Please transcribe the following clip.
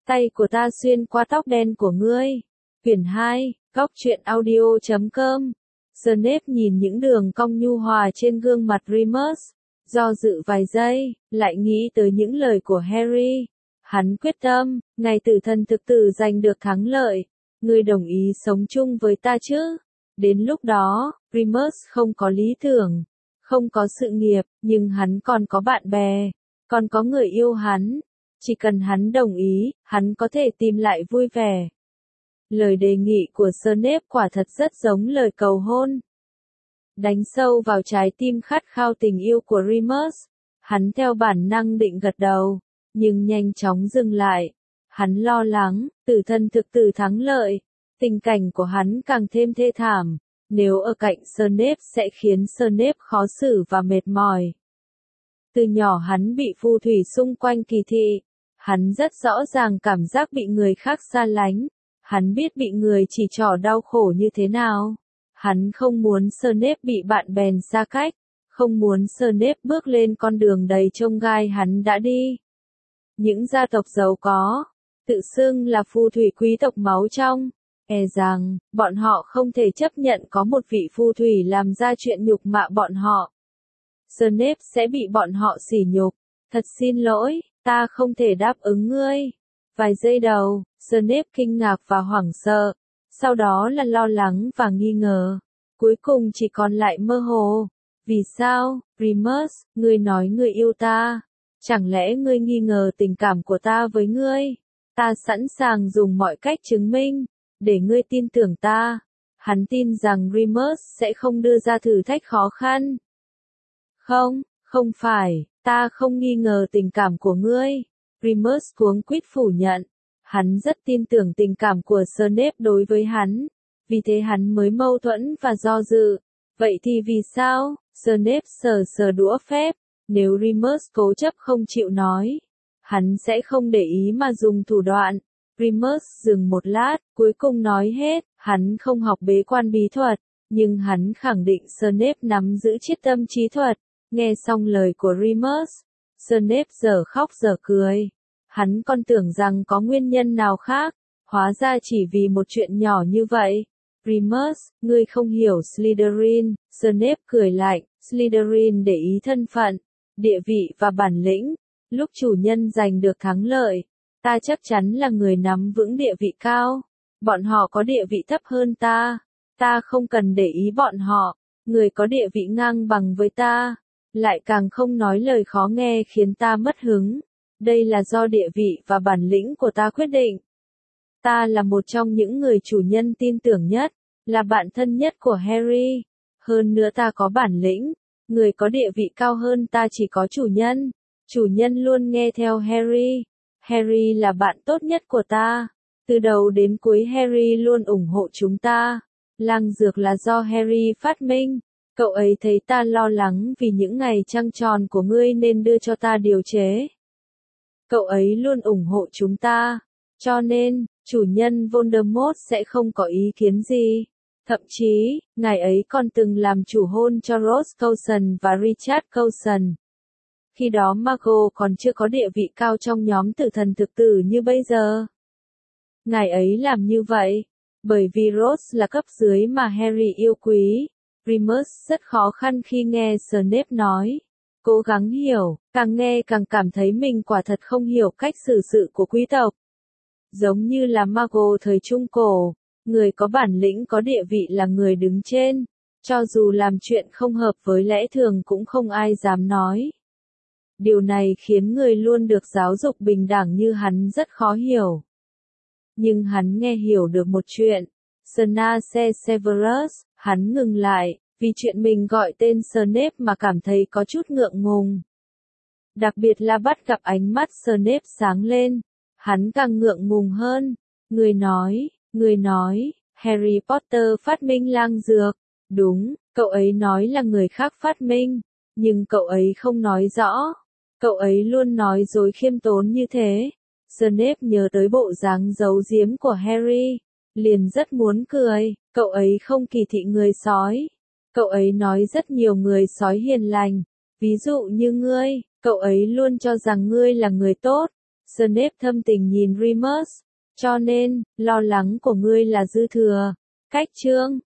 tay của ta xuyên qua tóc đen của ngươi. Quyển 2, Góc truyện audio.com. Snape nhìn những đường cong nhu hòa trên gương mặt Remus, do dự vài giây, lại nghĩ tới những lời của Harry. Hắn quyết tâm, ngày tử thần thực tử giành được thắng lợi, ngươi đồng ý sống chung với ta chứ? Đến lúc đó, Remus không có lý tưởng, không có sự nghiệp, nhưng hắn còn có bạn bè, còn có người yêu hắn. Chỉ cần hắn đồng ý, hắn có thể tìm lại vui vẻ. Lời đề nghị của Snape quả thật rất giống lời cầu hôn. Đánh sâu vào trái tim khát khao tình yêu của Remus, hắn theo bản năng định gật đầu, nhưng nhanh chóng dừng lại. Hắn lo lắng, tử thần thực tử thắng lợi, tình cảnh của hắn càng thêm thê thảm. Nếu ở cạnh Snape sẽ khiến Snape khó xử và mệt mỏi. Từ nhỏ hắn bị phù thủy xung quanh kỳ thị. Hắn rất rõ ràng cảm giác bị người khác xa lánh. Hắn biết bị người chỉ trỏ đau khổ như thế nào. Hắn không muốn Snape bị bạn bè xa cách. Không muốn Snape bước lên con đường đầy chông gai hắn đã đi. Những gia tộc giàu có, tự xưng là phù thủy quý tộc máu trong, rằng, bọn họ không thể chấp nhận có một vị phù thủy làm ra chuyện nhục mạ bọn họ. Snape sẽ bị bọn họ sỉ nhục. Thật xin lỗi, ta không thể đáp ứng ngươi. Vài giây đầu, Snape kinh ngạc và hoảng sợ. Sau đó là lo lắng và nghi ngờ. Cuối cùng chỉ còn lại mơ hồ. Vì sao, Remus, ngươi nói ngươi yêu ta? Chẳng lẽ ngươi nghi ngờ tình cảm của ta với ngươi? Ta sẵn sàng dùng mọi cách chứng minh, để ngươi tin tưởng ta. Hắn tin rằng Remus sẽ không đưa ra thử thách khó khăn. Không phải, ta không nghi ngờ tình cảm của ngươi. Remus cuống quýt phủ nhận. Hắn rất tin tưởng tình cảm của Snape đối với hắn. Vì thế hắn mới mâu thuẫn và do dự. Vậy thì vì sao? Snape sờ đũa phép. Nếu Remus cố chấp không chịu nói, hắn sẽ không để ý mà dùng thủ đoạn. Remus dừng một lát, cuối cùng nói hết, hắn không học bế quan bí thuật, nhưng hắn khẳng định Snape nắm giữ chiết tâm trí thuật. Nghe xong lời của Remus, Snape giờ khóc giờ cười. Hắn còn tưởng rằng có nguyên nhân nào khác, hóa ra chỉ vì một chuyện nhỏ như vậy. Remus, ngươi không hiểu Slytherin. Snape cười lạnh, Slytherin để ý thân phận, địa vị và bản lĩnh. Lúc chủ nhân giành được thắng lợi, ta chắc chắn là người nắm vững địa vị cao. Bọn họ có địa vị thấp hơn ta. Ta không cần để ý bọn họ. Người có địa vị ngang bằng với ta, lại càng không nói lời khó nghe khiến ta mất hứng. Đây là do địa vị và bản lĩnh của ta quyết định. Ta là một trong những người chủ nhân tin tưởng nhất, là bạn thân nhất của Harry. Hơn nữa ta có bản lĩnh. Người có địa vị cao hơn ta chỉ có chủ nhân. Chủ nhân luôn nghe theo Harry. Harry là bạn tốt nhất của ta. Từ đầu đến cuối Harry luôn ủng hộ chúng ta. Lang dược là do Harry phát minh. Cậu ấy thấy ta lo lắng vì những ngày trăng tròn của ngươi nên đưa cho ta điều chế. Cậu ấy luôn ủng hộ chúng ta. Cho nên, chủ nhân Voldemort sẽ không có ý kiến gì. Thậm chí, ngài ấy còn từng làm chủ hôn cho Rose Coulson và Richard Coulson. Khi đó Margot còn chưa có địa vị cao trong nhóm tử thần thực tử như bây giờ. Ngài ấy làm như vậy, bởi vì Rose là cấp dưới mà Harry yêu quý. Remus rất khó khăn khi nghe Snape nói. Cố gắng hiểu, càng nghe càng cảm thấy mình quả thật không hiểu cách xử sự của quý tộc. Giống như là Margot thời Trung Cổ, người có bản lĩnh có địa vị là người đứng trên. Cho dù làm chuyện không hợp với lẽ thường cũng không ai dám nói. Điều này khiến người luôn được giáo dục bình đẳng như hắn rất khó hiểu. Nhưng hắn nghe hiểu được một chuyện. Snape Severus, hắn ngừng lại, vì chuyện mình gọi tên Snape mà cảm thấy có chút ngượng ngùng. Đặc biệt là bắt gặp ánh mắt Snape sáng lên, hắn càng ngượng ngùng hơn. Người nói, Harry Potter phát minh lang dược. Đúng, cậu ấy nói là người khác phát minh, nhưng cậu ấy không nói rõ. Cậu ấy luôn nói dối khiêm tốn như thế. Snape nhớ tới bộ dáng giấu giếm của Harry, liền rất muốn cười. Cậu ấy không kỳ thị người sói. Cậu ấy nói rất nhiều người sói hiền lành. Ví dụ như ngươi, cậu ấy luôn cho rằng ngươi là người tốt. Snape thâm tình nhìn Remus. Cho nên, lo lắng của ngươi là dư thừa. Cách chương